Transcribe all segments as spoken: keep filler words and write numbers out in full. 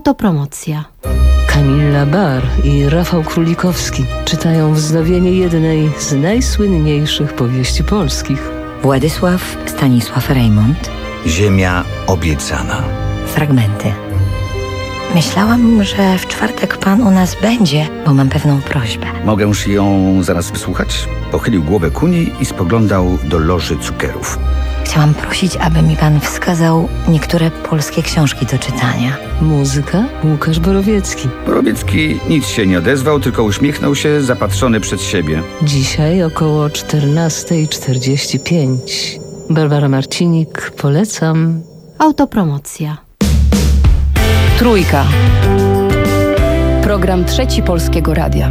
Autopromocja. Kamila Bar i Rafał Królikowski czytają wznowienie jednej z najsłynniejszych powieści polskich. Władysław Stanisław Reymont. Ziemia obiecana. Fragmenty. Myślałam, że w czwartek pan u nas będzie, bo mam pewną prośbę. Mogę już ją zaraz wysłuchać? Pochylił głowę ku niej i spoglądał do loży cukierów. Chciałam prosić, aby mi pan wskazał niektóre polskie książki do czytania. Muzyka Łukasz Borowiecki. Borowiecki nic się nie odezwał, tylko uśmiechnął się, zapatrzony przed siebie. Dzisiaj około czternasta czterdzieści pięć. Barbara Marcinik, polecam. Autopromocja. Trójka. Program Trzeci Polskiego Radia.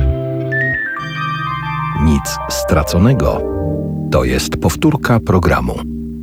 Nic straconego. To jest powtórka programu.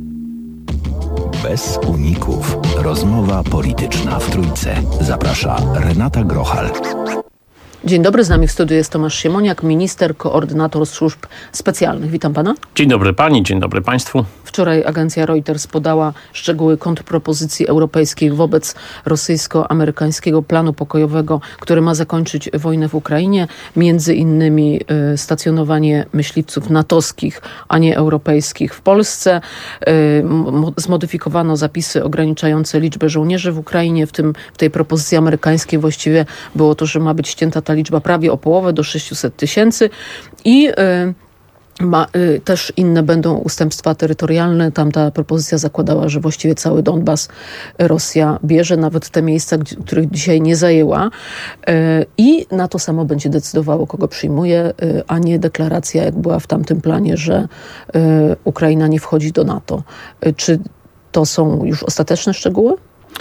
Bez uników. Rozmowa polityczna w Trójce. Zaprasza Renata Grochal. Dzień dobry, z nami w studiu jest Tomasz Siemoniak, minister, koordynator służb specjalnych. Witam pana. Dzień dobry pani, dzień dobry państwu. Wczoraj agencja Reuters podała szczegóły kontrpropozycji europejskiej wobec rosyjsko-amerykańskiego planu pokojowego, który ma zakończyć wojnę w Ukrainie. Między innymi y, stacjonowanie myśliwców natowskich, a nie europejskich w Polsce. Y, mo, zmodyfikowano zapisy ograniczające liczbę żołnierzy w Ukrainie. W tym w tej propozycji amerykańskiej właściwie było to, że ma być ścięta ta liczba prawie o połowę, do sześciuset tysięcy. I y, Ma, y, też inne będą ustępstwa terytorialne. Tamta propozycja zakładała, że właściwie cały Donbas Rosja bierze, nawet te miejsca, gdzie, których dzisiaj nie zajęła. Y, I na to samo będzie decydowało, kogo przyjmuje, y, a nie deklaracja, jak była w tamtym planie, że y, Ukraina nie wchodzi do NATO. Y, czy to są już ostateczne szczegóły?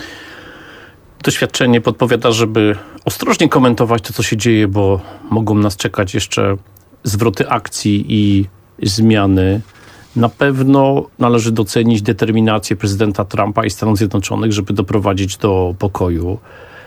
Doświadczenie podpowiada, żeby ostrożnie komentować to, co się dzieje, bo mogą nas czekać jeszcze zwroty akcji i zmiany. Na pewno należy docenić determinację prezydenta Trumpa i Stanów Zjednoczonych, żeby doprowadzić do pokoju.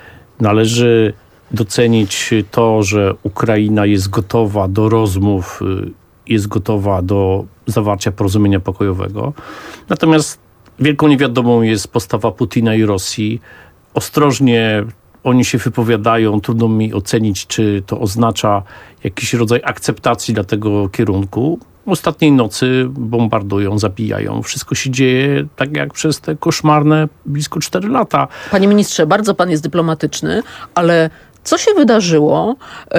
Należy docenić to, że Ukraina jest gotowa do rozmów, jest gotowa do zawarcia porozumienia pokojowego. Natomiast wielką niewiadomą jest postawa Putina i Rosji. Ostrożnie oni się wypowiadają, trudno mi ocenić, czy to oznacza jakiś rodzaj akceptacji dla tego kierunku. Ostatniej nocy bombardują, zabijają. Wszystko się dzieje tak jak przez te koszmarne blisko cztery lata. Panie ministrze, bardzo pan jest dyplomatyczny, ale co się wydarzyło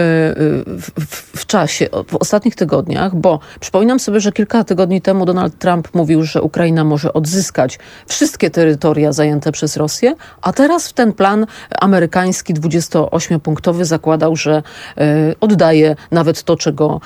w, w, w czasie, w ostatnich tygodniach? Bo przypominam sobie, że kilka tygodni temu Donald Trump mówił, że Ukraina może odzyskać wszystkie terytoria zajęte przez Rosję, a teraz ten plan amerykański dwudziestoośmiopunktowy zakładał, że oddaje nawet to, czego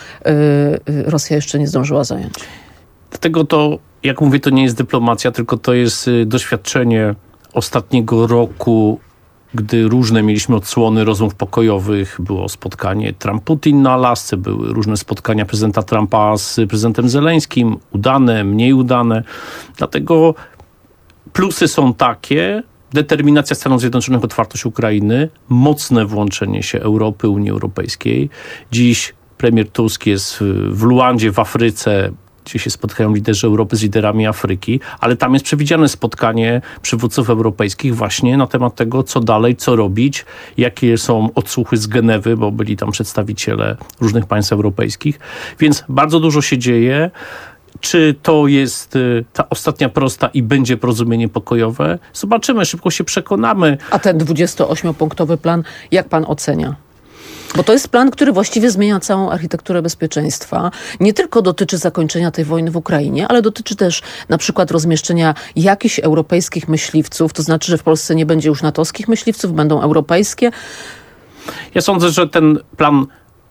Rosja jeszcze nie zdążyła zająć. Dlatego to, jak mówię, to nie jest dyplomacja, tylko to jest doświadczenie ostatniego roku, gdy różne mieliśmy odsłony rozmów pokojowych. Było spotkanie Trump-Putin na Alasce, były różne spotkania prezydenta Trumpa z prezydentem Zeleńskim, udane, mniej udane. Dlatego plusy są takie: determinacja Stanów Zjednoczonych, otwartość Ukrainy, mocne włączenie się Europy, Unii Europejskiej. Dziś premier Tusk jest w Luandzie w Afryce, gdzie się spotkają liderzy Europy z liderami Afryki, ale tam jest przewidziane spotkanie przywódców europejskich właśnie na temat tego, co dalej, co robić, jakie są odsłuchy z Genewy, bo byli tam przedstawiciele różnych państw europejskich. Więc bardzo dużo się dzieje. Czy to jest y, ta ostatnia prosta i będzie porozumienie pokojowe? Zobaczymy, szybko się przekonamy. A ten dwudziestoośmiopunktowy plan, jak pan ocenia? Bo to jest plan, który właściwie zmienia całą architekturę bezpieczeństwa. Nie tylko dotyczy zakończenia tej wojny w Ukrainie, ale dotyczy też na przykład rozmieszczenia jakichś europejskich myśliwców. To znaczy, że w Polsce nie będzie już natowskich myśliwców, będą europejskie. Ja sądzę, że ten plan,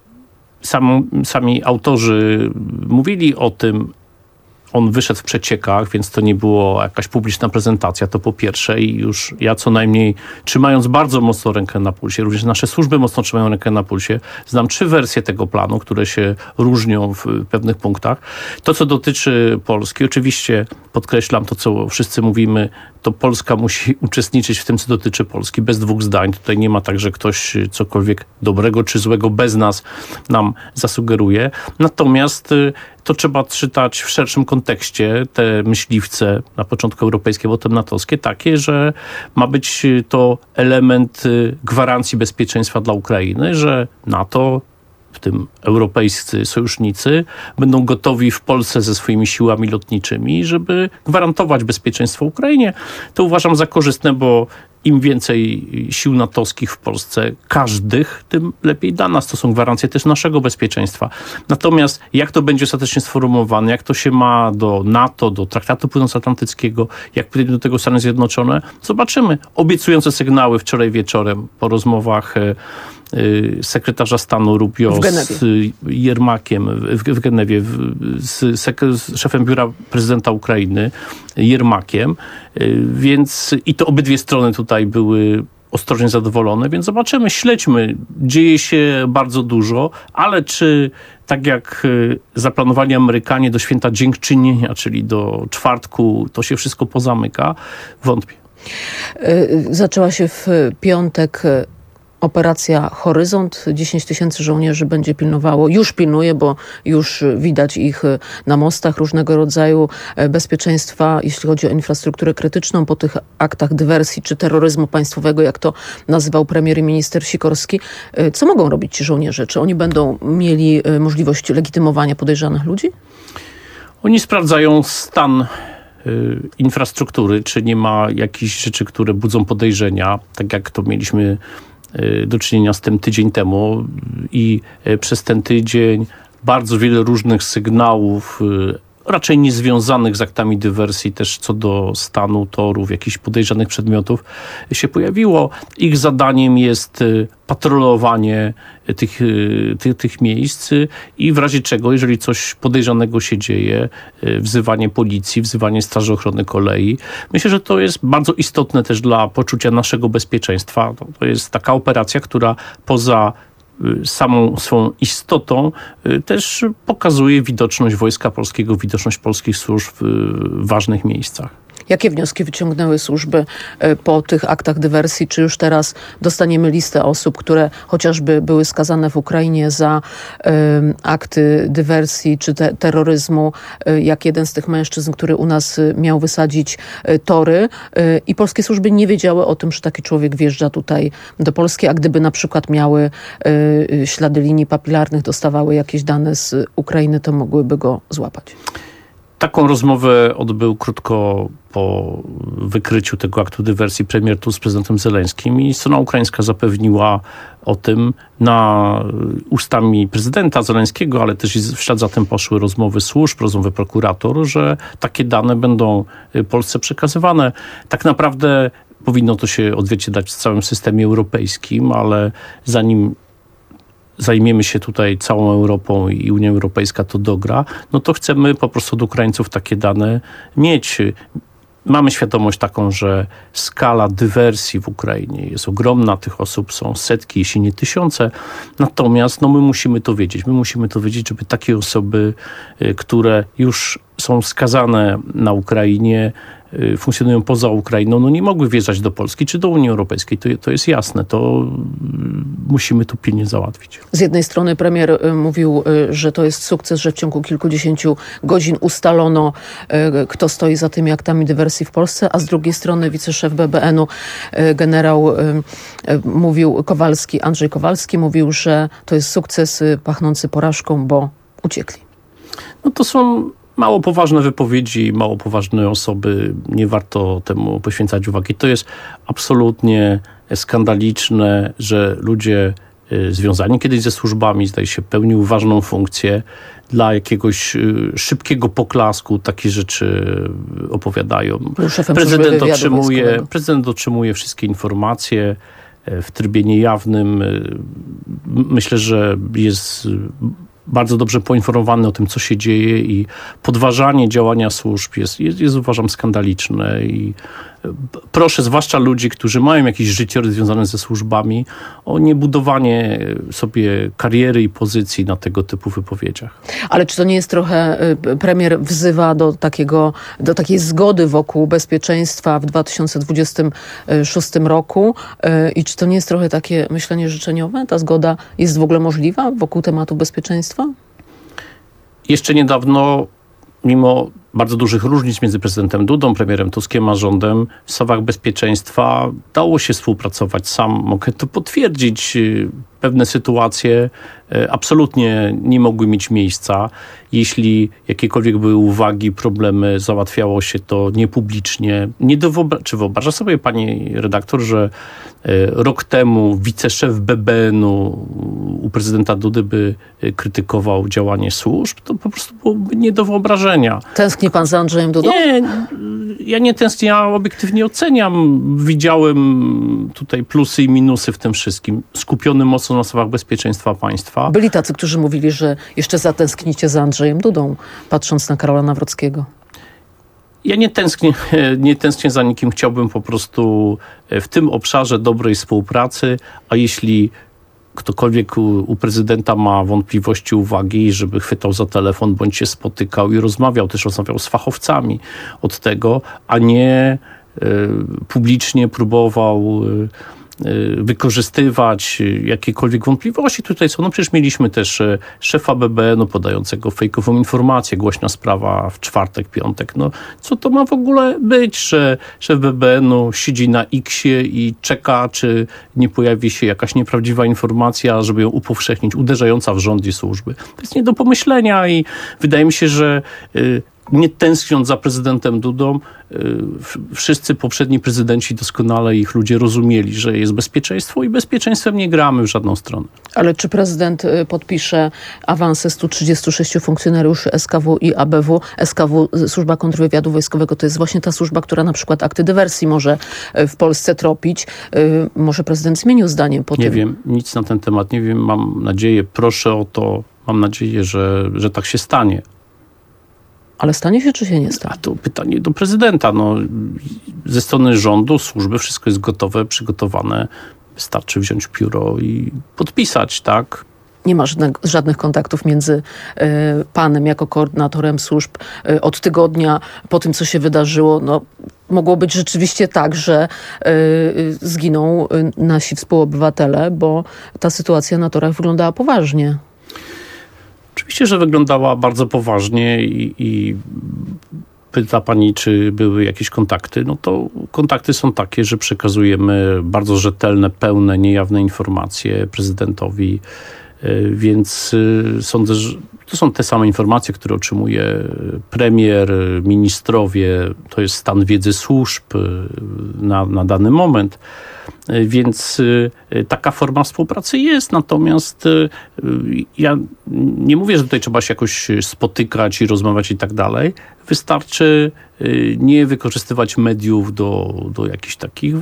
sam, sami autorzy mówili o tym, on wyszedł w przeciekach, więc to nie było jakaś publiczna prezentacja, to po pierwsze. I już ja co najmniej, trzymając bardzo mocno rękę na pulsie, również nasze służby mocno trzymają rękę na pulsie, znam trzy wersje tego planu, które się różnią w pewnych punktach. To, co dotyczy Polski, oczywiście podkreślam to, co wszyscy mówimy, to Polska musi uczestniczyć w tym, co dotyczy Polski, bez dwóch zdań. Tutaj nie ma tak, że ktoś cokolwiek dobrego czy złego bez nas nam zasugeruje. Natomiast to trzeba czytać w szerszym kontekście. Te myśliwce, na początku europejskie, potem natowskie, takie, że ma być to element gwarancji bezpieczeństwa dla Ukrainy, że NATO, w tym europejscy sojusznicy, będą gotowi w Polsce ze swoimi siłami lotniczymi, żeby gwarantować bezpieczeństwo Ukrainie. To uważam za korzystne, bo im więcej sił natowskich w Polsce, każdych, tym lepiej dla nas. To są gwarancje też naszego bezpieczeństwa. Natomiast jak to będzie ostatecznie sformułowane, jak to się ma do NATO, do Traktatu Północnoatlantyckiego, jak pójdą do tego Stany Zjednoczone, zobaczymy. Obiecujące sygnały wczoraj wieczorem po rozmowach sekretarza stanu Rubio z Jermakiem w, w Genewie, w, z, sek- z szefem biura prezydenta Ukrainy Jermakiem, więc i to obydwie strony tutaj były ostrożnie zadowolone, więc zobaczymy, śledźmy. Dzieje się bardzo dużo, ale czy tak jak zaplanowali Amerykanie do święta dziękczynienia, czyli do czwartku, to się wszystko pozamyka? Wątpię. Zaczęła się w piątek operacja Horyzont. dziesięć tysięcy żołnierzy będzie pilnowało, już pilnuje, bo już widać ich na mostach różnego rodzaju bezpieczeństwa, jeśli chodzi o infrastrukturę krytyczną, po tych aktach dywersji czy terroryzmu państwowego, jak to nazywał premier i minister Sikorski. Co mogą robić ci żołnierze? Czy oni będą mieli możliwość legitymowania podejrzanych ludzi? Oni sprawdzają stan infrastruktury, czy nie ma jakichś rzeczy, które budzą podejrzenia, tak jak to mieliśmy do czynienia z tym tydzień temu i przez ten tydzień bardzo wiele różnych sygnałów, raczej niezwiązanych z aktami dywersji, też co do stanu torów, jakichś podejrzanych przedmiotów się pojawiło. Ich zadaniem jest patrolowanie tych, tych, tych miejsc i w razie czego, jeżeli coś podejrzanego się dzieje, wzywanie policji, wzywanie Straży Ochrony Kolei. Myślę, że to jest bardzo istotne też dla poczucia naszego bezpieczeństwa. To jest taka operacja, która poza samą swą istotą też pokazuje widoczność Wojska Polskiego, widoczność polskich służb w ważnych miejscach. Jakie wnioski wyciągnęły służby po tych aktach dywersji? Czy już teraz dostaniemy listę osób, które chociażby były skazane w Ukrainie za y, akty dywersji czy te, terroryzmu, y, jak jeden z tych mężczyzn, który u nas y, miał wysadzić y, tory y, i polskie służby nie wiedziały o tym, że taki człowiek wjeżdża tutaj do Polski, a gdyby na przykład miały y, y, ślady linii papilarnych, dostawały jakieś dane z Ukrainy, to mogłyby go złapać. Taką rozmowę odbył krótko po wykryciu tego aktu dywersji premier Tusk z prezydentem Zeleńskim i strona ukraińska zapewniła o tym na ustami prezydenta Zeleńskiego, ale też w ślad za tym poszły rozmowy służb, rozmowy prokurator, że takie dane będą Polsce przekazywane. Tak naprawdę powinno to się odzwierciedlać w całym systemie europejskim, ale zanim zajmiemy się tutaj całą Europą i Unia Europejska to dogra, no to chcemy po prostu od Ukraińców takie dane mieć. Mamy świadomość taką, że skala dywersji w Ukrainie jest ogromna. Tych osób są setki, jeśli nie tysiące. Natomiast no, my musimy to wiedzieć. My musimy to wiedzieć, żeby takie osoby, które już są skazane na Ukrainie, funkcjonują poza Ukrainą, no nie mogły wjeżdżać do Polski czy do Unii Europejskiej. To, to jest jasne. To musimy to pilnie załatwić. Z jednej strony premier mówił, że to jest sukces, że w ciągu kilkudziesięciu godzin ustalono, kto stoi za tymi aktami dywersji w Polsce, a z drugiej strony wiceszef B B N-u generał mówił Kowalski, Andrzej Kowalski mówił, że to jest sukces pachnący porażką, bo uciekli. No to są mało poważne wypowiedzi, mało poważne osoby. Nie warto temu poświęcać uwagi. To jest absolutnie skandaliczne, że ludzie związani kiedyś ze służbami, zdaje się, pełnił ważną funkcję. Dla jakiegoś szybkiego poklasku takie rzeczy opowiadają. Prezydent otrzymuje, prezydent otrzymuje wszystkie informacje w trybie niejawnym. Myślę, że jest bardzo dobrze poinformowany o tym, co się dzieje i podważanie działania służb jest, jest, jest uważam, skandaliczne. I proszę, zwłaszcza ludzi, którzy mają jakieś życie związane ze służbami, o niebudowanie sobie kariery i pozycji na tego typu wypowiedziach. Ale czy to nie jest trochę, premier wzywa do takiego, do takiej zgody wokół bezpieczeństwa w dwa tysiące dwudziestym szóstym roku i czy to nie jest trochę takie myślenie życzeniowe? Ta zgoda jest w ogóle możliwa wokół tematu bezpieczeństwa? jeszcze niedawno, mimo bardzo dużych różnic między prezydentem Dudą, premierem Tuskiem a rządem, w sprawach bezpieczeństwa dało się współpracować. Sam mogę to potwierdzić. Pewne sytuacje absolutnie nie mogły mieć miejsca. Jeśli jakiekolwiek były uwagi, problemy, załatwiało się to niepublicznie. Nie do wyobra- Czy wyobraża sobie pani redaktor, że rok temu wiceszef B B N-u u prezydenta Dudy by krytykował działanie służb? To po prostu byłoby nie do wyobrażenia. Tęskni pan za Andrzejem Dudą? Nie, ja nie tęsknię, ja obiektywnie oceniam. Widziałem tutaj plusy i minusy w tym wszystkim. Skupiony mocno na sprawach bezpieczeństwa państwa. Byli tacy, którzy mówili, że jeszcze zatęsknicie za Andrzejem Dudą, patrząc na Karola Nawrockiego. Ja nie tęsknię, nie tęsknię za nikim. Chciałbym po prostu w tym obszarze dobrej współpracy, a jeśli ktokolwiek u, u prezydenta ma wątpliwości, uwagi, żeby chwytał za telefon, bądź się spotykał i rozmawiał, też rozmawiał z fachowcami od tego, a nie y, publicznie próbował y, wykorzystywać jakiekolwiek wątpliwości. Tutaj są, no przecież mieliśmy też szefa B B N-u podającego fejkową informację, głośna sprawa w czwartek, piątek. No co to ma w ogóle być, że szef B B N-u siedzi na X-ie i czeka, czy nie pojawi się jakaś nieprawdziwa informacja, żeby ją upowszechnić, uderzająca w rząd i służby. To jest nie do pomyślenia i wydaje mi się, że y, nie tęskniąc za prezydentem Dudą, wszyscy poprzedni prezydenci doskonale, ich ludzie rozumieli, że jest bezpieczeństwo i bezpieczeństwem nie gramy w żadną stronę. Ale czy prezydent podpisze awanse stu trzydziestu sześciu funkcjonariuszy S K W i A B W? S K W, Służba Kontrwywiadu Wojskowego, to jest właśnie ta służba, która na przykład akty dywersji może w Polsce tropić. Może prezydent zmienił zdanie po nie tym? Nie wiem, nic na ten temat nie wiem. Mam nadzieję, proszę o to, mam nadzieję, że, że tak się stanie. Ale stanie się, czy się nie stanie? A to pytanie do prezydenta. No, ze strony rządu, służby, wszystko jest gotowe, przygotowane. Wystarczy wziąć pióro i podpisać, tak? Nie ma żadnych, żadnych kontaktów między y, panem jako koordynatorem służb y, od tygodnia po tym, co się wydarzyło. No, mogło być rzeczywiście tak, że y, y, zginą y, nasi współobywatele, bo ta sytuacja na torach wyglądała poważnie. Oczywiście, że wyglądała bardzo poważnie i, i pyta pani, czy były jakieś kontakty. No to kontakty są takie, że przekazujemy bardzo rzetelne, pełne, niejawne informacje prezydentowi, więc sądzę, że to są te same informacje, które otrzymuje premier, ministrowie. To jest stan wiedzy służb na, na dany moment. Więc taka forma współpracy jest, natomiast ja nie mówię, że tutaj trzeba się jakoś spotykać i rozmawiać i tak dalej. Wystarczy nie wykorzystywać mediów do, do jakichś takich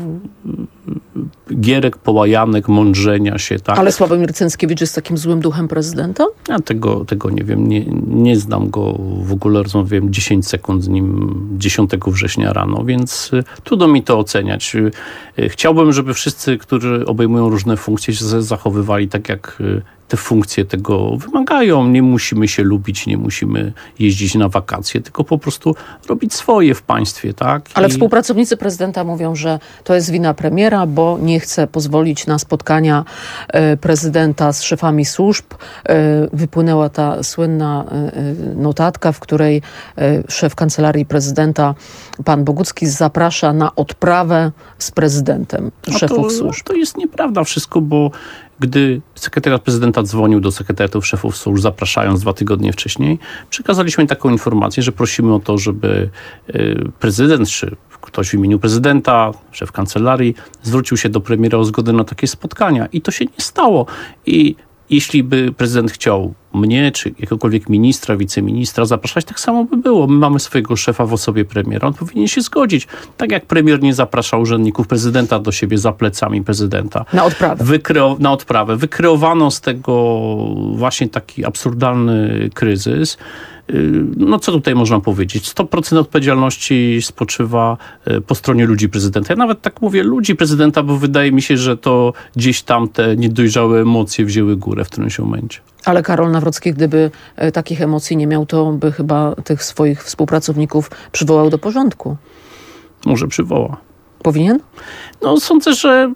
gierek, połajanek, mądrzenia się. Tak? Ale Sławomir Cęckiewicz jest takim złym duchem prezydenta? Ja tego, tego nie wiem, nie, nie znam go w ogóle, rozmawiałem dziesięć sekund z nim dziesiątego września rano, więc trudno mi to oceniać. Chciałbym, żeby wszyscy, którzy obejmują różne funkcje, się zachowywali tak, jak te funkcje tego wymagają. Nie musimy się lubić, nie musimy jeździć na wakacje, tylko po prostu robić swoje w państwie, tak? Ale I... współpracownicy prezydenta mówią, że to jest wina premiera, bo nie chce pozwolić na spotkania e, prezydenta z szefami służb. E, wypłynęła ta słynna e, notatka, w której e, szef kancelarii prezydenta, pan Bogucki, zaprasza na odprawę z prezydentem szefów to, służb. To jest nieprawda wszystko, bo gdy sekretariat prezydenta dzwonił do sekretariatów szefów służb, zapraszając dwa tygodnie wcześniej, przekazaliśmy taką informację, że prosimy o to, żeby prezydent czy ktoś w imieniu prezydenta, szef kancelarii, zwrócił się do premiera o zgodę na takie spotkania. I to się nie stało. I jeśli by prezydent chciał mnie, czy jakiegokolwiek ministra, wiceministra zapraszać, tak samo by było. My mamy swojego szefa w osobie premiera, on powinien się zgodzić. Tak jak premier nie zaprasza urzędników prezydenta do siebie za plecami prezydenta. Na odprawę. Wykreo- na odprawę. Wykreowano z tego właśnie taki absurdalny kryzys. No co tutaj można powiedzieć? sto procent odpowiedzialności spoczywa po stronie ludzi prezydenta. Ja nawet tak mówię ludzi prezydenta, bo wydaje mi się, że to gdzieś tam te niedojrzałe emocje wzięły górę w którymś momencie. Ale Karol Nawrocki, gdyby e, takich emocji nie miał, to by chyba tych swoich współpracowników przywołał do porządku. Może przywoła. Powinien? No sądzę, że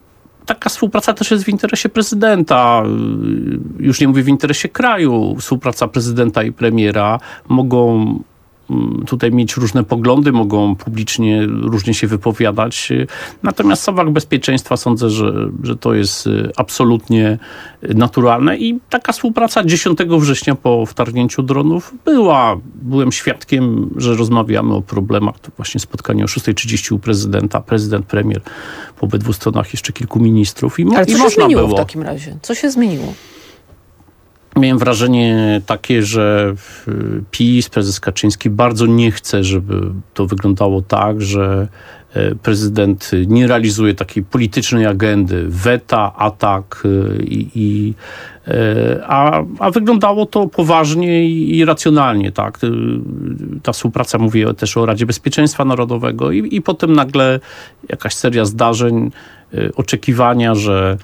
taka współpraca też jest w interesie prezydenta. Już nie mówię w interesie kraju. Współpraca prezydenta i premiera mogą tutaj mieć różne poglądy, mogą publicznie różnie się wypowiadać. Natomiast w sprawach bezpieczeństwa sądzę, że, że to jest absolutnie naturalne i taka współpraca dziesiątego września po wtargnięciu dronów była. Byłem świadkiem, że rozmawiamy o problemach. To właśnie spotkanie o szósta trzydzieści u prezydenta, prezydent, premier, po obydwu stronach jeszcze kilku ministrów. I, mo- Ale i co się można zmieniło było. w takim razie? Co się zmieniło? Miałem wrażenie takie, że PiS, prezes Kaczyński bardzo nie chce, żeby to wyglądało tak, że prezydent nie realizuje takiej politycznej agendy, weta, atak, i, i, a, a wyglądało to poważnie i, i racjonalnie. Tak? Ta współpraca, mówię też o Radzie Bezpieczeństwa Narodowego i, i potem nagle jakaś seria zdarzeń, oczekiwania, że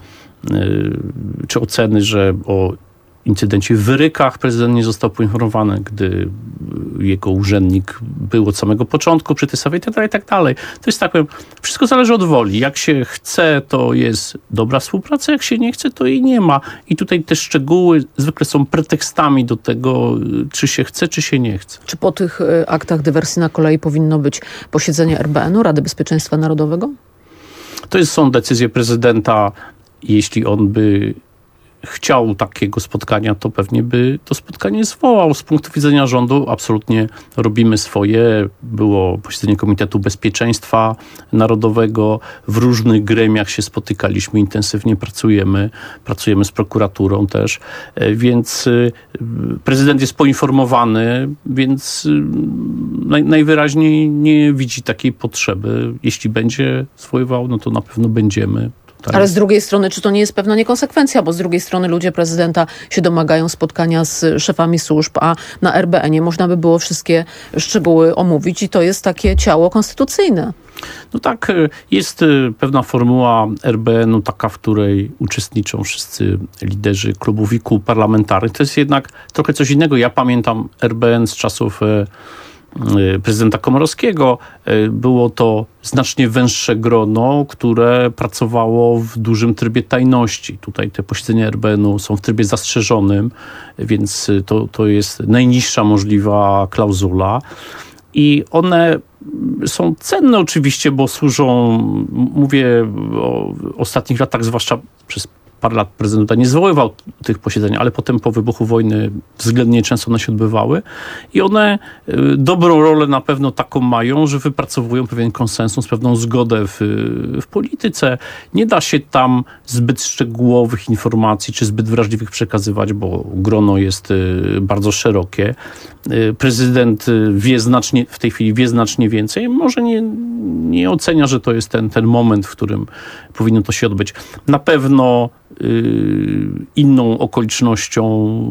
czy oceny, że o incydencie w Wyrykach prezydent nie został poinformowany, gdy jego urzędnik był od samego początku przy tej sprawie i tak dalej, i tak dalej. To jest tak, powiem, wszystko zależy od woli. Jak się chce, to jest dobra współpraca, jak się nie chce, to jej nie ma. I tutaj te szczegóły zwykle są pretekstami do tego, czy się chce, czy się nie chce. Czy po tych y, aktach dywersji na kolei powinno być posiedzenie R B N-u, Rady Bezpieczeństwa Narodowego? To jest, są decyzje prezydenta. Jeśli on by chciał takiego spotkania, to pewnie by to spotkanie zwołał. Z punktu widzenia rządu absolutnie robimy swoje. Było posiedzenie Komitetu Bezpieczeństwa Narodowego. W różnych gremiach się spotykaliśmy, intensywnie pracujemy. Pracujemy z prokuraturą też. Więc prezydent jest poinformowany, więc naj, najwyraźniej nie widzi takiej potrzeby. Jeśli będzie zwoływał, no to na pewno będziemy. Tak. Ale z drugiej strony, czy to nie jest pewna niekonsekwencja, bo z drugiej strony ludzie prezydenta się domagają spotkania z szefami służb, a na R B N-ie można by było wszystkie szczegóły omówić i to jest takie ciało konstytucyjne. No tak, jest pewna formuła R B N-u, taka, w której uczestniczą wszyscy liderzy klubów i kół parlamentarnych. To jest jednak trochę coś innego. Ja pamiętam R B N z czasów prezydenta Komorowskiego. Było to znacznie węższe grono, które pracowało w dużym trybie tajności. Tutaj te posiedzenia R B N-u są w trybie zastrzeżonym, więc to, to jest najniższa możliwa klauzula. I one są cenne oczywiście, bo służą, mówię o ostatnich latach, zwłaszcza przez parę lat prezydenta nie zwoływał tych posiedzeń, ale potem po wybuchu wojny względnie często one się odbywały i one y, dobrą rolę na pewno taką mają, że wypracowują pewien konsensus, pewną zgodę w, w polityce. Nie da się tam zbyt szczegółowych informacji czy zbyt wrażliwych przekazywać, bo grono jest y, bardzo szerokie. Y, prezydent wie znacznie, w tej chwili wie znacznie więcej. Może nie, nie ocenia, że to jest ten, ten moment, w którym powinno to się odbyć. Na pewno inną okolicznością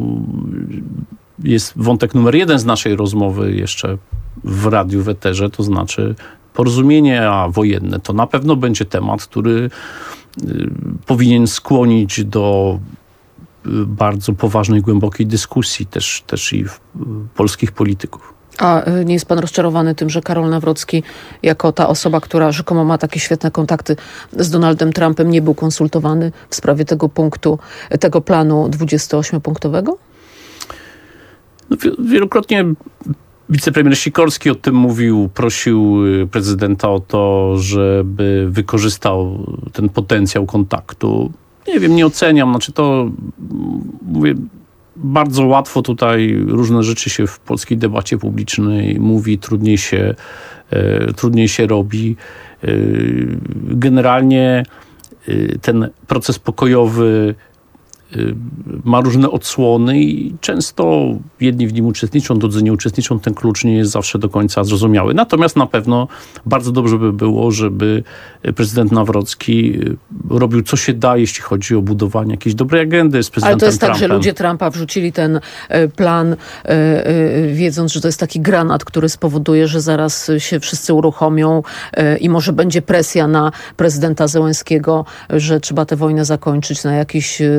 jest wątek numer jeden z naszej rozmowy jeszcze w radiu w eterze, to znaczy porozumienia wojenne. To na pewno będzie temat, który powinien skłonić do bardzo poważnej, głębokiej dyskusji też, też i polskich polityków. A nie jest pan rozczarowany tym, że Karol Nawrocki, jako ta osoba, która rzekomo ma takie świetne kontakty z Donaldem Trumpem, nie był konsultowany w sprawie tego punktu, tego planu dwudziestoośmiopunktowego? No, wielokrotnie wicepremier Sikorski o tym mówił, prosił prezydenta o to, żeby wykorzystał ten potencjał kontaktu. Nie wiem, nie oceniam, znaczy to mówię, bardzo łatwo tutaj różne rzeczy się w polskiej debacie publicznej mówi, trudniej się, e, trudniej się robi. E, generalnie e, ten proces pokojowy e, ma różne odsłony i często jedni w nim uczestniczą, drudzy nie uczestniczą. Ten klucz nie jest zawsze do końca zrozumiały. Natomiast na pewno bardzo dobrze by było, żeby prezydent Nawrocki robił co się da, jeśli chodzi o budowanie jakiejś dobrej agendy z prezydentem Ale to jest Trumpem. tak, że ludzie Trumpa wrzucili ten plan, wiedząc, że to jest taki granat, który spowoduje, że zaraz się wszyscy uruchomią i może będzie presja na prezydenta Zełenskiego, że trzeba tę wojnę zakończyć na jakichś warunkach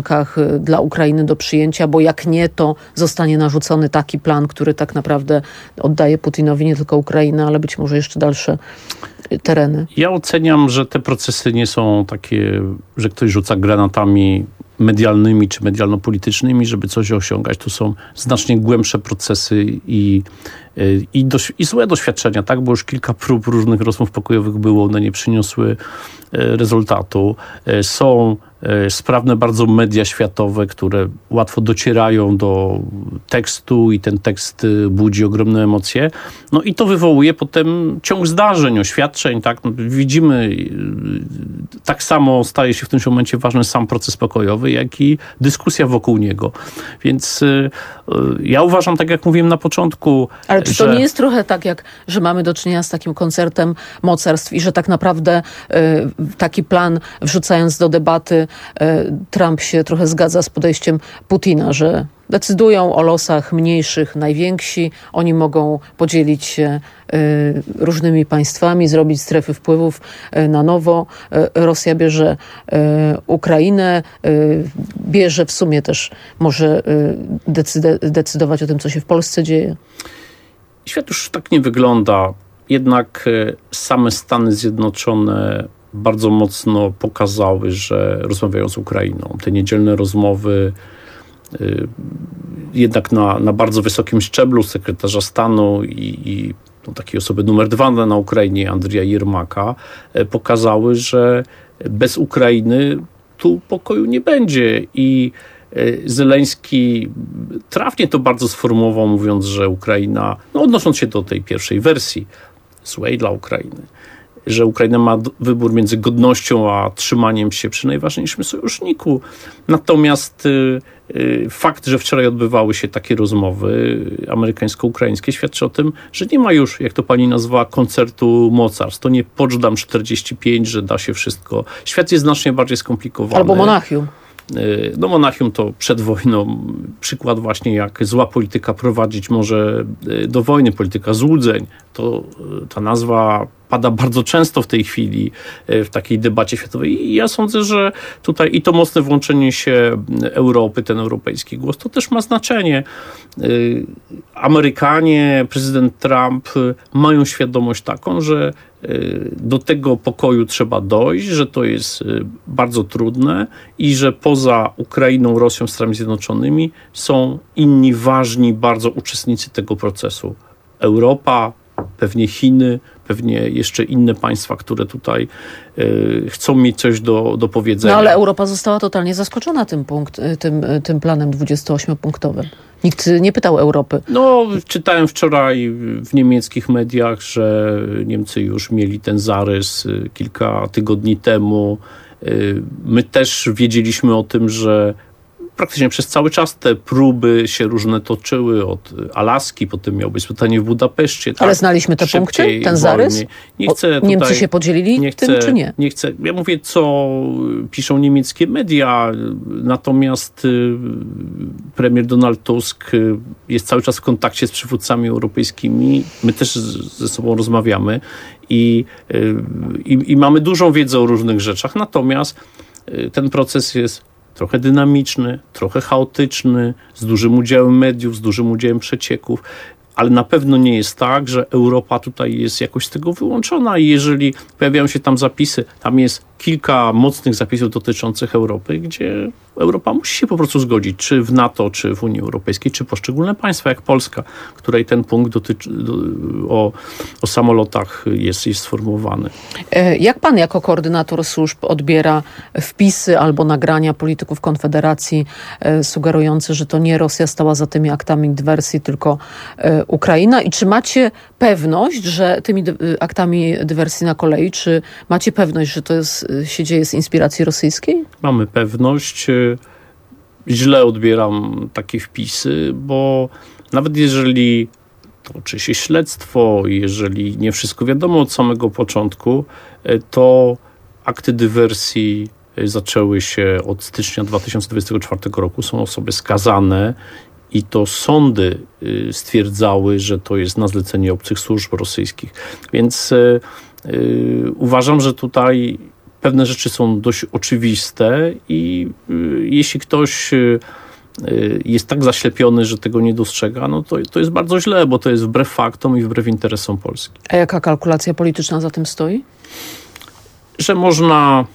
warunkach y, dla Ukrainy do przyjęcia, bo jak nie, to zostanie narzucony taki plan, który tak naprawdę oddaje Putinowi nie tylko Ukrainę, ale być może jeszcze dalsze y, tereny. Ja oceniam, że te procesy nie są takie, że ktoś rzuca granatami medialnymi czy medialno-politycznymi, żeby coś osiągać. Tu są znacznie głębsze procesy i, i, doś- i złe doświadczenia, tak? Bo już kilka prób różnych rozmów pokojowych było, one nie przyniosły rezultatu. Są sprawne bardzo media światowe, które łatwo docierają do tekstu i ten tekst budzi ogromne emocje. No i to wywołuje potem ciąg zdarzeń, oświadczeń, tak? No, widzimy, tak samo staje się w tym momencie ważny sam proces pokojowy, jak i dyskusja wokół niego. Więc y, ja uważam, tak jak mówiłem na początku, Ale czy że... to nie jest trochę tak, jak, że mamy do czynienia z takim koncertem mocarstw i że tak naprawdę y, taki plan, wrzucając do debaty, y, Trump się trochę zgadza z podejściem Putina, że decydują o losach mniejszych najwięksi, oni mogą podzielić się y, różnymi państwami, zrobić strefy wpływów y, na nowo. Y, Rosja bierze y, Ukrainę, y, bierze w sumie też może y, decyde- decydować o tym, co się w Polsce dzieje. Świat już tak nie wygląda. Jednak e, same Stany Zjednoczone bardzo mocno pokazały, że rozmawiają z Ukrainą. Te niedzielne rozmowy y, jednak na, na bardzo wysokim szczeblu sekretarza stanu i, i no, takiej osoby numer dwa na Ukrainie, Andrija Jermaka, y, pokazały, że bez Ukrainy tu pokoju nie będzie. I y, Zeleński trafnie to bardzo sformułował, mówiąc, że Ukraina, no odnosząc się do tej pierwszej wersji, złej dla Ukrainy, że Ukraina ma wybór między godnością a trzymaniem się przy najważniejszym sojuszniku. Natomiast y, y, fakt, że wczoraj odbywały się takie rozmowy amerykańsko-ukraińskie, świadczy o tym, że nie ma już, jak to pani nazwała, koncertu mocarstw. To nie Poczdam czterdzieści pięć, że da się wszystko. Świat jest znacznie bardziej skomplikowany. Albo Monachium. No Monachium to przed wojną przykład właśnie, jak zła polityka prowadzić może do wojny, polityka złudzeń. To ta nazwa pada bardzo często w tej chwili w takiej debacie światowej. I ja sądzę, że tutaj i to mocne włączenie się Europy, ten europejski głos, to też ma znaczenie. Amerykanie, prezydent Trump mają świadomość taką, że do tego pokoju trzeba dojść, że to jest bardzo trudne i że poza Ukrainą, Rosją, Stanami Zjednoczonymi są inni ważni bardzo uczestnicy tego procesu. Europa, pewnie Chiny, pewnie jeszcze inne państwa, które tutaj y, chcą mieć coś do, do powiedzenia. No ale Europa została totalnie zaskoczona tym, punkt, tym, tym planem dwudziestoośmiopunktowym. Nikt nie pytał Europy. No, czytałem wczoraj w niemieckich mediach, że Niemcy już mieli ten zarys kilka tygodni temu. My też wiedzieliśmy o tym, że praktycznie przez cały czas te próby się różne toczyły, od Alaski, potem miał być spotkanie w Budapeszcie. Ale tak, znaliśmy te punkty, ten wolniej. zarys? Nie chcę tutaj, Niemcy się podzielili nie tym, chcę, czy nie? Nie chcę. Ja mówię, co piszą niemieckie media, natomiast y, premier Donald Tusk jest cały czas w kontakcie z przywódcami europejskimi. My też z, ze sobą rozmawiamy i, y, i, i mamy dużą wiedzę o różnych rzeczach, natomiast y, ten proces jest trochę dynamiczny, trochę chaotyczny, z dużym udziałem mediów, z dużym udziałem przecieków, ale na pewno nie jest tak, że Europa tutaj jest jakoś z tego wyłączona i jeżeli pojawiają się tam zapisy, tam jest kilka mocnych zapisów dotyczących Europy, gdzie Europa musi się po prostu zgodzić, czy w NATO, czy w Unii Europejskiej, czy poszczególne państwa, jak Polska, której ten punkt dotyczy, do, o, o samolotach jest, jest sformułowany. Jak pan jako koordynator służb odbiera wpisy albo nagrania polityków Konfederacji e, sugerujące, że to nie Rosja stała za tymi aktami dywersji, tylko e, Ukraina? I czy macie pewność, że tymi dy- aktami dywersji na kolei, czy macie pewność, że to jest, się dzieje z inspiracji rosyjskiej? Mamy pewność. Źle odbieram takie wpisy, bo nawet jeżeli toczy się śledztwo, jeżeli nie wszystko wiadomo od samego początku, to akty dywersji zaczęły się od stycznia dwa tysiące dwudziestego czwartego roku. Są osoby skazane i to sądy stwierdzały, że to jest na zlecenie obcych służb rosyjskich. Więc yy, uważam, że tutaj pewne rzeczy są dość oczywiste i y, jeśli ktoś y, y, jest tak zaślepiony, że tego nie dostrzega, no to, to jest bardzo źle, bo to jest wbrew faktom i wbrew interesom Polski. A jaka kalkulacja polityczna za tym stoi? Że można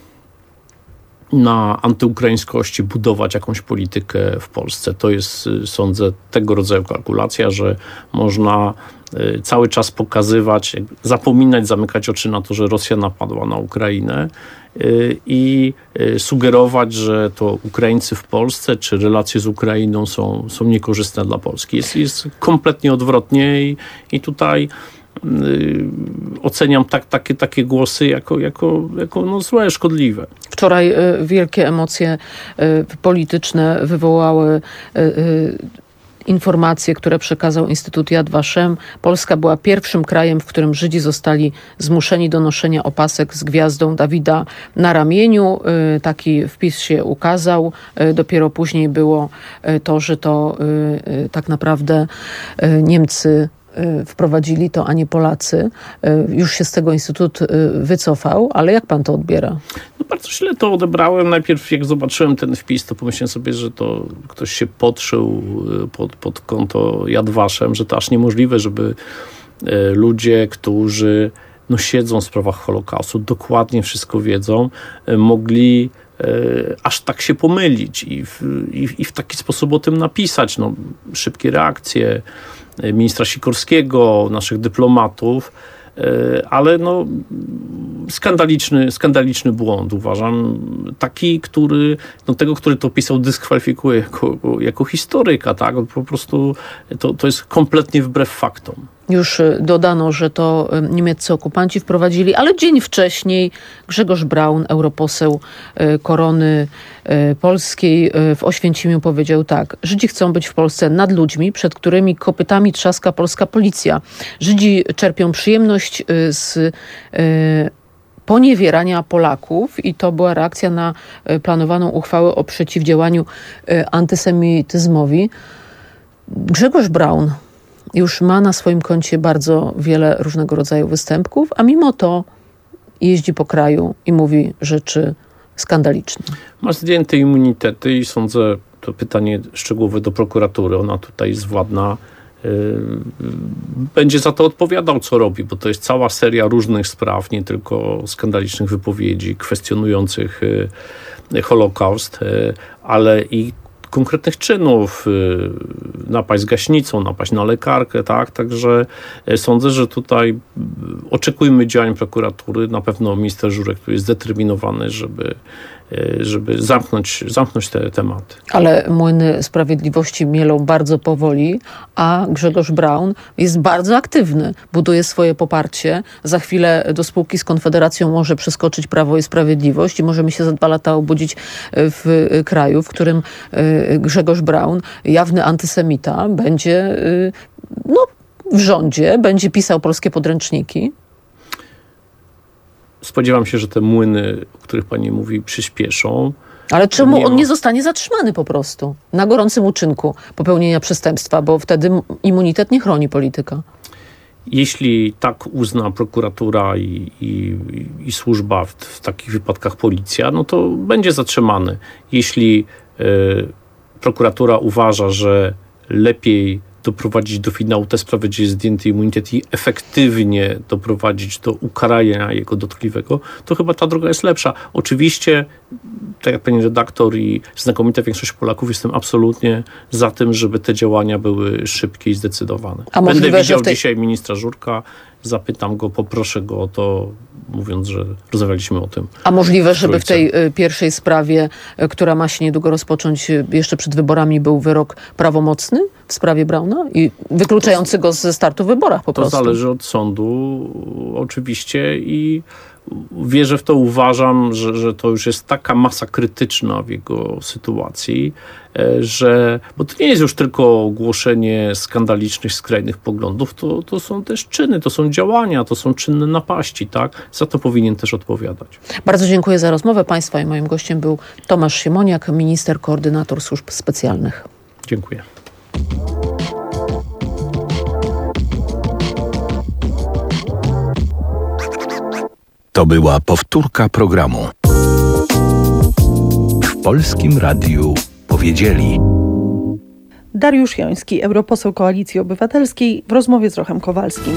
na antyukraińskości budować jakąś politykę w Polsce. To jest, y, sądzę, tego rodzaju kalkulacja, że można y, cały czas pokazywać, jakby zapominać, zamykać oczy na to, że Rosja napadła na Ukrainę y, i y, sugerować, że to Ukraińcy w Polsce, czy relacje z Ukrainą są, są niekorzystne dla Polski. Jest, jest kompletnie odwrotnie i, i tutaj y, oceniam tak, takie, takie głosy jako, jako, jako no złe, szkodliwe. Wczoraj y, wielkie emocje y, polityczne wywołały y, y, informacje, które przekazał Instytut Yad Vashem. Polska była pierwszym krajem, w którym Żydzi zostali zmuszeni do noszenia opasek z gwiazdą Dawida na ramieniu. Y, taki wpis się ukazał. Y, dopiero później było y, to, że to y, y, tak naprawdę y, Niemcy wprowadzili to, a nie Polacy. Już się z tego Instytut wycofał, ale jak pan to odbiera? No bardzo źle to odebrałem. Najpierw jak zobaczyłem ten wpis, to pomyślałem sobie, że to ktoś się podszył pod, pod konto Yad Vashem, że to aż niemożliwe, żeby ludzie, którzy no, siedzą w sprawach Holokaustu, dokładnie wszystko wiedzą, mogli aż tak się pomylić i w, i, i w taki sposób o tym napisać. No, szybkie reakcje ministra Sikorskiego, naszych dyplomatów, ale no, skandaliczny, skandaliczny błąd, uważam. Taki, który, no tego, który to pisał, dyskwalifikuje jako, jako historyka, tak? Po prostu to, to jest kompletnie wbrew faktom. Już dodano, że to niemieccy okupanci wprowadzili, ale dzień wcześniej Grzegorz Braun, europoseł Korony Polskiej, w Oświęcimiu powiedział tak: Żydzi chcą być w Polsce nad ludźmi, przed którymi kopytami trzaska polska policja. Żydzi czerpią przyjemność z poniewierania Polaków i to była reakcja na planowaną uchwałę o przeciwdziałaniu antysemityzmowi. Grzegorz Braun już ma na swoim koncie bardzo wiele różnego rodzaju występków, a mimo to jeździ po kraju i mówi rzeczy skandaliczne. Ma zdjęte immunitety i sądzę, to pytanie szczegółowe do prokuratury, ona tutaj jest władna, yy, będzie za to odpowiadał, co robi, bo to jest cała seria różnych spraw, nie tylko skandalicznych wypowiedzi kwestionujących yy, Holokaust, yy, ale i konkretnych czynów, napaść z gaśnicą, napaść na lekarkę, tak? Także sądzę, że tutaj oczekujmy działań prokuratury. Na pewno minister Żurek tu jest zdeterminowany, żeby, żeby zamknąć, zamknąć te tematy. Ale młyny sprawiedliwości mielą bardzo powoli, a Grzegorz Braun jest bardzo aktywny. Buduje swoje poparcie. Za chwilę do spółki z Konfederacją może przeskoczyć Prawo i Sprawiedliwość i możemy się za dwa lata obudzić w kraju, w którym Grzegorz Braun, jawny antysemita, będzie no, w rządzie, będzie pisał polskie podręczniki. Spodziewam się, że te młyny, o których pani mówi, przyspieszą. Ale czemu nie on ma... nie zostanie zatrzymany po prostu na gorącym uczynku popełnienia przestępstwa, bo wtedy immunitet nie chroni polityka. Jeśli tak uzna prokuratura i, i, i służba, w, w takich wypadkach policja, no to będzie zatrzymany. Jeśli y, prokuratura uważa, że lepiej doprowadzić do finału te sprawy, gdzie jest zdjęty immunitet i efektywnie doprowadzić do ukarania jego dotkliwego, to chyba ta droga jest lepsza. Oczywiście, tak jak pani redaktor i znakomita większość Polaków, jestem absolutnie za tym, żeby te działania były szybkie i zdecydowane. A Będę możliwe, widział że w tej... dzisiaj ministra Żurka, zapytam go, poproszę go o to, mówiąc, że rozmawialiśmy o tym. A możliwe, żeby w tej y, pierwszej sprawie, y, która ma się niedługo rozpocząć, y, jeszcze przed wyborami, był wyrok prawomocny w sprawie Brauna i wykluczający go ze startu w wyborach po to prostu? To zależy od sądu oczywiście i wierzę w to, uważam, że, że to już jest taka masa krytyczna w jego sytuacji, że, bo to nie jest już tylko głoszenie skandalicznych, skrajnych poglądów, to, to są też czyny, to są działania, to są czynne napaści, tak? Za to powinien też odpowiadać. Bardzo dziękuję za rozmowę Państwa i moim gościem był Tomasz Siemoniak, minister, koordynator służb specjalnych. Dziękuję. To była powtórka programu. Polskim Radiu powiedzieli. Dariusz Joński, europoseł Koalicji Obywatelskiej, w rozmowie z Rochem Kowalskim.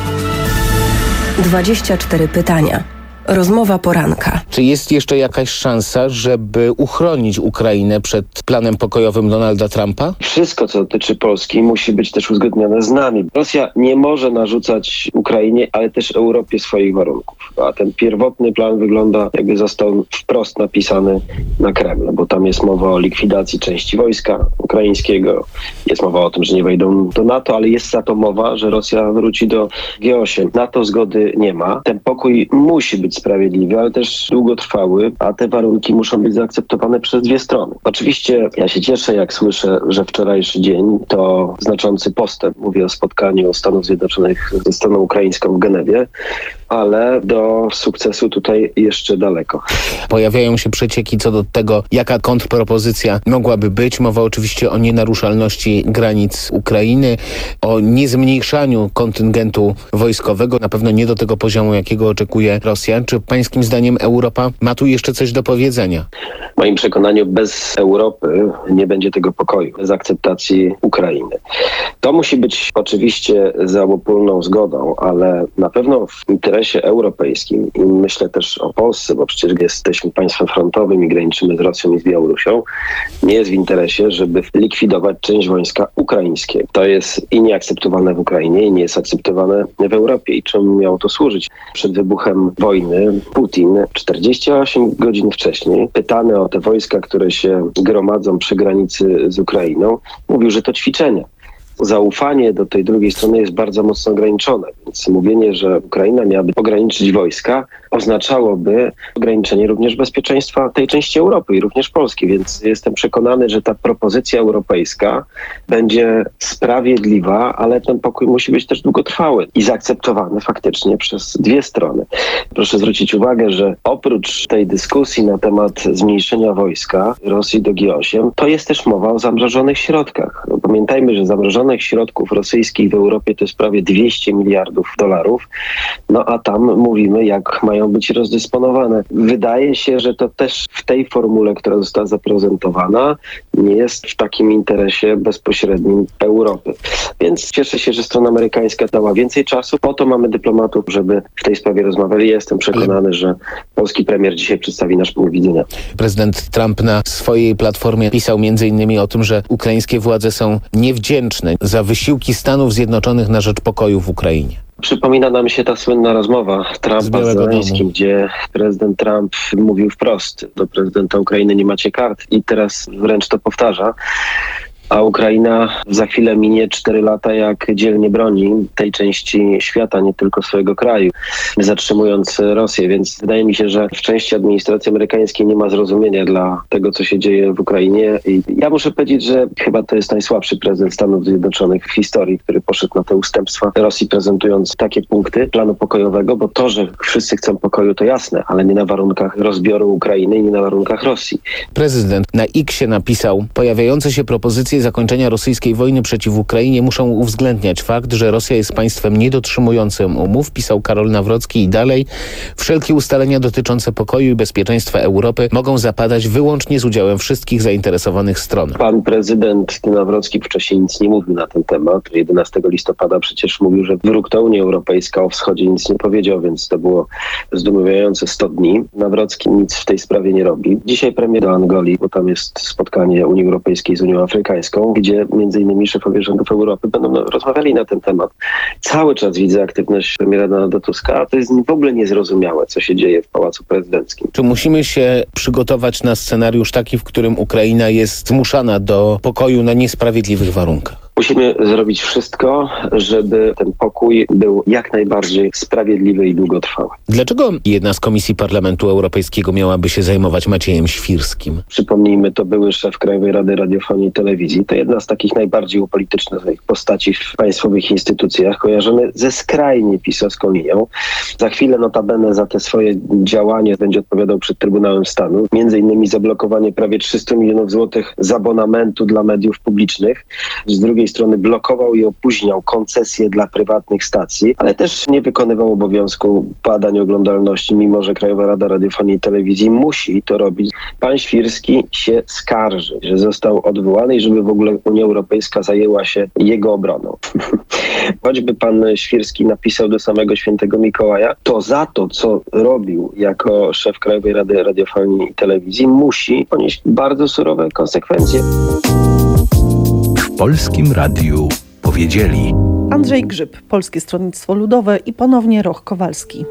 dwadzieścia cztery pytania. Rozmowa poranka. Czy jest jeszcze jakaś szansa, żeby uchronić Ukrainę przed planem pokojowym Donalda Trumpa? Wszystko, co dotyczy Polski, musi być też uzgodnione z nami. Rosja nie może narzucać Ukrainie, ale też Europie swoich warunków. A ten pierwotny plan wygląda, jakby został wprost napisany na Kreml, bo tam jest mowa o likwidacji części wojska ukraińskiego, jest mowa o tym, że nie wejdą do NATO, ale jest za to mowa, że Rosja wróci do G osiem. Na to zgody nie ma. Ten pokój musi być sprawiedliwy, ale też długotrwały, a te warunki muszą być zaakceptowane przez dwie strony. Oczywiście ja się cieszę, jak słyszę, że wczorajszy dzień to znaczący postęp. Mówię o spotkaniu Stanów Zjednoczonych ze stroną ukraińską w Genewie, ale do sukcesu tutaj jeszcze daleko. Pojawiają się przecieki co do tego, jaka kontrpropozycja mogłaby być. Mowa oczywiście o nienaruszalności granic Ukrainy, o niezmniejszaniu kontyngentu wojskowego, na pewno nie do tego poziomu, jakiego oczekuje Rosja. Czy pańskim zdaniem Europa ma tu jeszcze coś do powiedzenia? W moim przekonaniu bez Europy nie będzie tego pokoju, bez akceptacji Ukrainy. To musi być oczywiście za obopólną zgodą, ale na pewno w interesie europejskim i myślę też o Polsce, bo przecież jesteśmy państwem frontowym i graniczymy z Rosją i z Białorusią, nie jest w interesie, żeby likwidować część wojska ukraińskiego. To jest i nieakceptowane w Ukrainie, i nie jest akceptowane w Europie. I czemu miało to służyć? Przed wybuchem wojny Putin czterdzieści osiem godzin wcześniej, pytany o te wojska, które się gromadzą przy granicy z Ukrainą, mówił, że to ćwiczenia. Zaufanie do tej drugiej strony jest bardzo mocno ograniczone, więc mówienie, że Ukraina miałaby ograniczyć wojska, oznaczałoby ograniczenie również bezpieczeństwa tej części Europy i również Polski, więc jestem przekonany, że ta propozycja europejska będzie sprawiedliwa, ale ten pokój musi być też długotrwały i zaakceptowany faktycznie przez dwie strony. Proszę zwrócić uwagę, że oprócz tej dyskusji na temat zmniejszenia wojska Rosji do G osiem, to jest też mowa o zamrożonych środkach. Pamiętajmy, że zamrożone środków rosyjskich w Europie to jest prawie dwieście miliardów dolarów, no a tam mówimy, jak mają być rozdysponowane. Wydaje się, że to też w tej formule, która została zaprezentowana, nie jest w takim interesie bezpośrednim Europy. Więc cieszę się, że strona amerykańska dała więcej czasu. Po to mamy dyplomatów, żeby w tej sprawie rozmawiali. Jestem przekonany, że polski premier dzisiaj przedstawi nasz punkt widzenia. Prezydent Trump na swojej platformie pisał między innymi o tym, że ukraińskie władze są niewdzięczne za wysiłki Stanów Zjednoczonych na rzecz pokoju w Ukrainie. Przypomina nam się ta słynna rozmowa Trumpa z Zeleńskim, gdzie prezydent Trump mówił wprost do prezydenta Ukrainy: nie macie kart, i teraz wręcz to powtarza. A Ukraina za chwilę minie cztery lata, jak dzielnie broni tej części świata, nie tylko swojego kraju, zatrzymując Rosję. Więc wydaje mi się, że w części administracji amerykańskiej nie ma zrozumienia dla tego, co się dzieje w Ukrainie. I ja muszę powiedzieć, że chyba to jest najsłabszy prezydent Stanów Zjednoczonych w historii, który poszedł na te ustępstwa Rosji, prezentując takie punkty planu pokojowego, bo to, że wszyscy chcą pokoju, to jasne, ale nie na warunkach rozbioru Ukrainy i nie na warunkach Rosji. Prezydent na X napisał: pojawiające się propozycje zakończenia rosyjskiej wojny przeciw Ukrainie muszą uwzględniać fakt, że Rosja jest państwem niedotrzymującym umów, pisał Karol Nawrocki, i dalej: wszelkie ustalenia dotyczące pokoju i bezpieczeństwa Europy mogą zapadać wyłącznie z udziałem wszystkich zainteresowanych stron. Pan prezydent Nawrocki wcześniej nic nie mówił na ten temat. jedenastego listopada przecież mówił, że wróg to Unia Europejska, o wschodzie nic nie powiedział, więc to było zdumiewające sto dni. Nawrocki nic w tej sprawie nie robi. Dzisiaj premier do Angolii, bo tam jest spotkanie Unii Europejskiej z Unią Afrykańską, gdzie między innymi szefowie rządów Europy będą rozmawiali na ten temat. Cały czas widzę aktywność premiera Donalda Tuska, a to jest w ogóle niezrozumiałe, co się dzieje w Pałacu Prezydenckim. Czy musimy się przygotować na scenariusz taki, w którym Ukraina jest zmuszana do pokoju na niesprawiedliwych warunkach? Musimy zrobić wszystko, żeby ten pokój był jak najbardziej sprawiedliwy i długotrwały. Dlaczego jedna z komisji Parlamentu Europejskiego miałaby się zajmować Maciejem Świrskim? Przypomnijmy, to były szef Krajowej Rady Radiofonii i Telewizji. To jedna z takich najbardziej upolitycznionych postaci w państwowych instytucjach, kojarzony ze skrajnie pisowską linią. Za chwilę notabene za te swoje działanie będzie odpowiadał przed Trybunałem Stanu. Między innymi zablokowanie prawie trzysta milionów złotych z abonamentu dla mediów publicznych. Z drugiej strony blokował i opóźniał koncesje dla prywatnych stacji, ale też nie wykonywał obowiązku badań oglądalności, mimo że Krajowa Rada Radiofonii i Telewizji musi to robić. Pan Świrski się skarży, że został odwołany i żeby w ogóle Unia Europejska zajęła się jego obroną. Choćby pan Świrski napisał do samego świętego Mikołaja, to za to, co robił jako szef Krajowej Rady Radiofonii i Telewizji, musi ponieść bardzo surowe konsekwencje. W Polskim Radiu powiedzieli Andrzej Grzyb, Polskie Stronnictwo Ludowe i ponownie Roch Kowalski.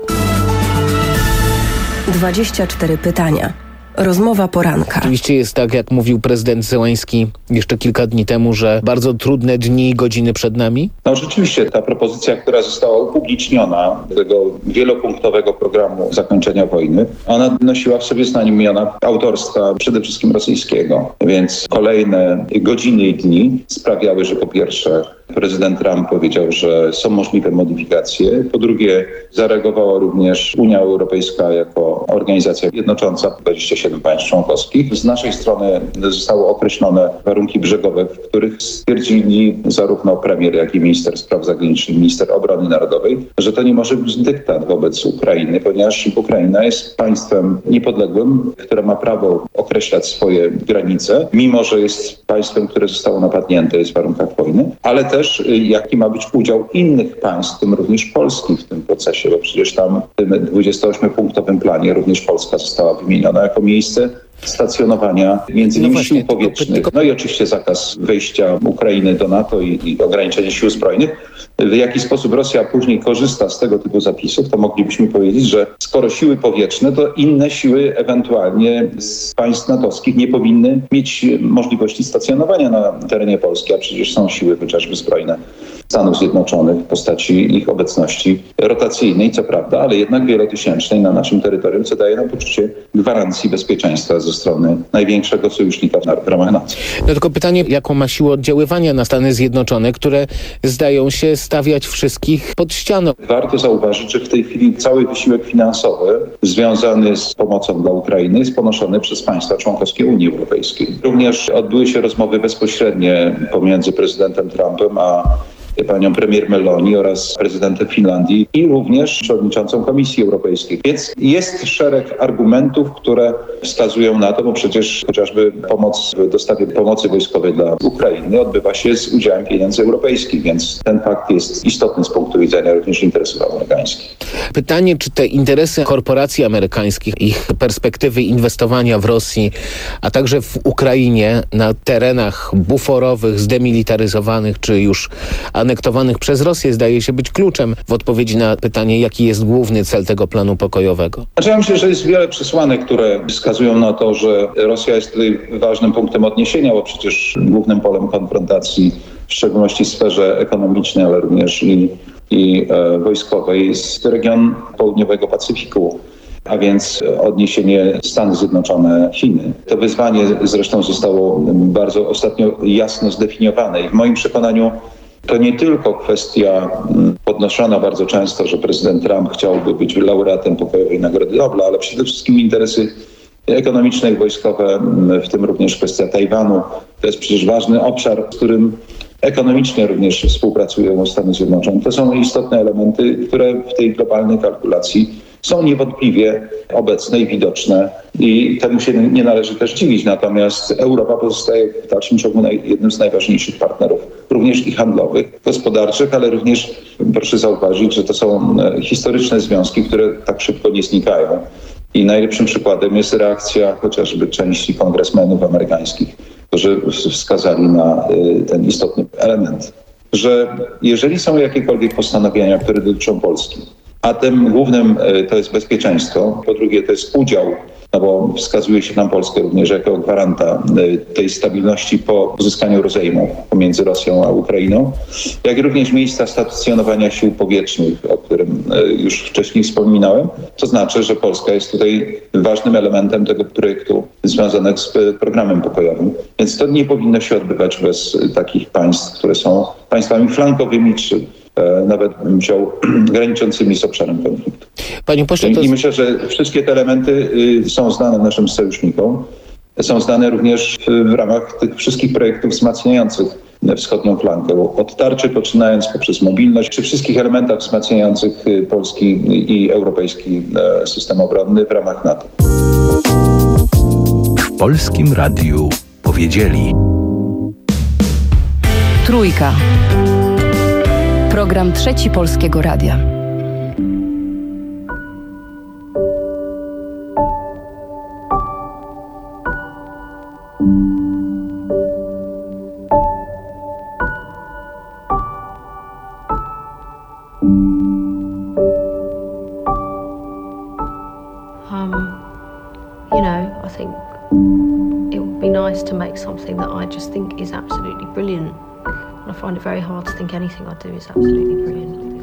dwadzieścia cztery pytania. Rozmowa poranka. Oczywiście jest tak, jak mówił prezydent Zełański jeszcze kilka dni temu, że bardzo trudne dni i godziny przed nami? No rzeczywiście ta propozycja, która została upubliczniona, tego wielopunktowego programu zakończenia wojny, ona nosiła w sobie znamiona autorstwa przede wszystkim rosyjskiego. Więc kolejne godziny i dni sprawiały, że po pierwsze prezydent Trump powiedział, że są możliwe modyfikacje. Po drugie, zareagowała również Unia Europejska jako organizacja jednocząca dwadzieścia siedem państw członkowskich. Z naszej strony zostały określone warunki brzegowe, w których stwierdzili zarówno premier, jak i minister spraw zagranicznych, minister obrony narodowej, że to nie może być dyktat wobec Ukrainy, ponieważ Ukraina jest państwem niepodległym, które ma prawo określać swoje granice, mimo że jest państwem, które zostało napadnięte jest w warunkach wojny, ale też też jaki ma być udział innych państw, w tym również Polski w tym procesie, bo przecież tam w tym dwudziestoośmiopunktowym planie również Polska została wymieniona jako miejsce stacjonowania między innymi no sił powietrznych. No i oczywiście zakaz wejścia Ukrainy do NATO i, i ograniczenie sił zbrojnych. W jaki sposób Rosja później korzysta z tego typu zapisów, to moglibyśmy powiedzieć, że skoro siły powietrzne, to inne siły ewentualnie z państw natowskich nie powinny mieć możliwości stacjonowania na terenie Polski, a przecież są siły chociażby zbrojne Stanów Zjednoczonych w postaci ich obecności rotacyjnej, co prawda, ale jednak wielotysięcznej na naszym terytorium, co daje nam poczucie gwarancji bezpieczeństwa ze strony największego sojusznika w ramach NATO. No tylko pytanie, jaką ma siłę oddziaływania na Stany Zjednoczone, które zdają się stawiać wszystkich pod ścianą. Warto zauważyć, że w tej chwili cały wysiłek finansowy związany z pomocą dla Ukrainy jest ponoszony przez państwa członkowskie Unii Europejskiej. Również odbyły się rozmowy bezpośrednie pomiędzy prezydentem Trumpem a panią premier Meloni oraz prezydentem Finlandii i również przewodniczącą Komisji Europejskiej. Więc jest szereg argumentów, które wskazują na to, bo przecież chociażby pomoc w dostawie pomocy wojskowej dla Ukrainy odbywa się z udziałem pieniędzy europejskich, więc ten fakt jest istotny z punktu widzenia również interesów amerykańskich. Pytanie, czy te interesy korporacji amerykańskich, ich perspektywy inwestowania w Rosji, a także w Ukrainie na terenach buforowych, zdemilitaryzowanych, czy już anektowanych przez Rosję, zdaje się być kluczem w odpowiedzi na pytanie, jaki jest główny cel tego planu pokojowego. Znaczy, ja myślę, że jest wiele przesłanek, które wskazują na to, że Rosja jest tutaj ważnym punktem odniesienia, bo przecież głównym polem konfrontacji, w szczególności w sferze ekonomicznej, ale również i, i e, wojskowej, jest region południowego Pacyfiku, a więc odniesienie Stany Zjednoczone, Chiny. To wyzwanie zresztą zostało bardzo ostatnio jasno zdefiniowane i w moim przekonaniu to nie tylko kwestia podnoszona bardzo często, że prezydent Trump chciałby być laureatem pokojowej Nagrody Nobla, ale przede wszystkim interesy ekonomiczne i wojskowe, w tym również kwestia Tajwanu. To jest przecież ważny obszar, w którym ekonomicznie również współpracują Stany Zjednoczone. To są istotne elementy, które w tej globalnej kalkulacji są niewątpliwie obecne i widoczne i temu się nie należy też dziwić. Natomiast Europa pozostaje w dalszym ciągu jednym z najważniejszych partnerów, również i handlowych, gospodarczych, ale również proszę zauważyć, że to są historyczne związki, które tak szybko nie znikają. I najlepszym przykładem jest reakcja chociażby części kongresmenów amerykańskich, którzy wskazali na ten istotny element, że jeżeli są jakiekolwiek postanowienia, które dotyczą Polski, a tym głównym to jest bezpieczeństwo, po drugie to jest udział, no bo wskazuje się nam Polskę również jako gwaranta tej stabilności po uzyskaniu rozejmu pomiędzy Rosją a Ukrainą, jak również miejsca stacjonowania sił powietrznych, o którym już wcześniej wspominałem. To znaczy, że Polska jest tutaj ważnym elementem tego projektu związanego z programem pokojowym. Więc to nie powinno się odbywać bez takich państw, które są państwami flankowymi, czy nawet bym wziął graniczącymi z obszarem konfliktu. Panie pośle, to... I myślę, że wszystkie te elementy są znane naszym sojusznikom. Są znane również w ramach tych wszystkich projektów wzmacniających wschodnią flankę. Od tarczy poczynając poprzez mobilność, przy wszystkich elementach wzmacniających polski i europejski system obronny w ramach NATO. W Polskim Radiu powiedzieli. Trójka. Program Trzeci Polskiego Radia. Um, you know, I think it would be nice to make something that I just think is absolutely brilliant. I find it very hard to think anything I do is absolutely brilliant.